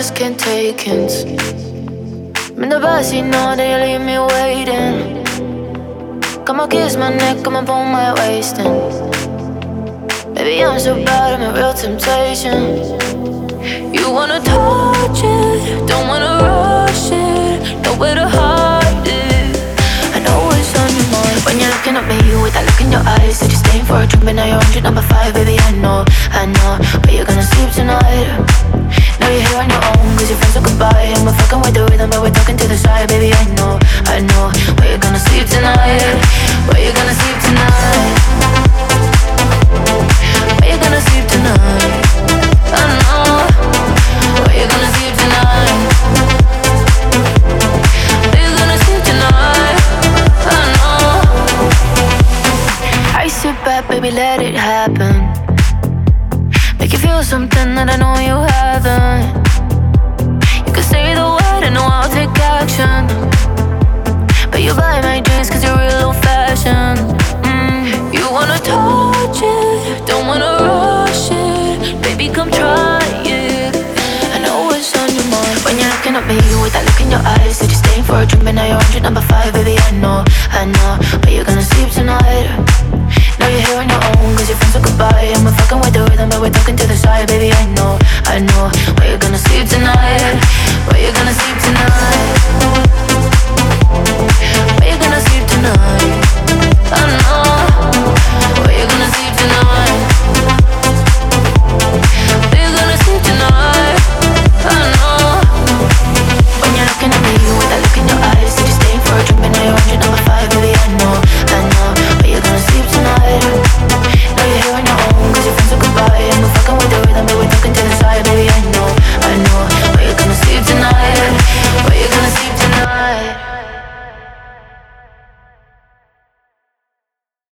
just can't take hints. I'm in the backseat, know that you leave me waiting. Come on, kiss my neck, come and pull my waist in. Baby, I'm so bad, I'm a real temptation. You wanna touch it, don't wanna rush it, nowhere to hide it. I know it's on your mind when you're looking at me with that look in your eyes. Said you're staying for a drink, but now you're on drink number 5. Baby, I know, where you're gonna sleep tonight. Now you're here on your own, cause your friends are goodbye. And we're fucking with the rhythm, but we're talking to the side. Baby, I know, where you're gonna sleep tonight. Where you're gonna sleep tonight. Where you gonna sleep tonight? I know. Where you gonna sleep tonight? Where you gonna sleep tonight? I know. I sit back, baby, let it happen. Make you feel something that I know you haven't. You can say the word and know I'll take action. But you buy my drinks cause you're real old fashioned. You wanna touch it, don't wanna rush it. Baby, come try it. I know what's on your mind when you're looking at me with that look in your eyes. Said you're staying for a drink, but now you're on drink number 5. Baby, I know, where you're gonna sleep tonight. Now you're here on your own, cause your friends are goodbye. And we're fucking with the rhythm, but we're talking to the side. Baby, I know, where you're gonna sleep tonight. Where you're gonna sleep tonight. Where you gonna sleep tonight?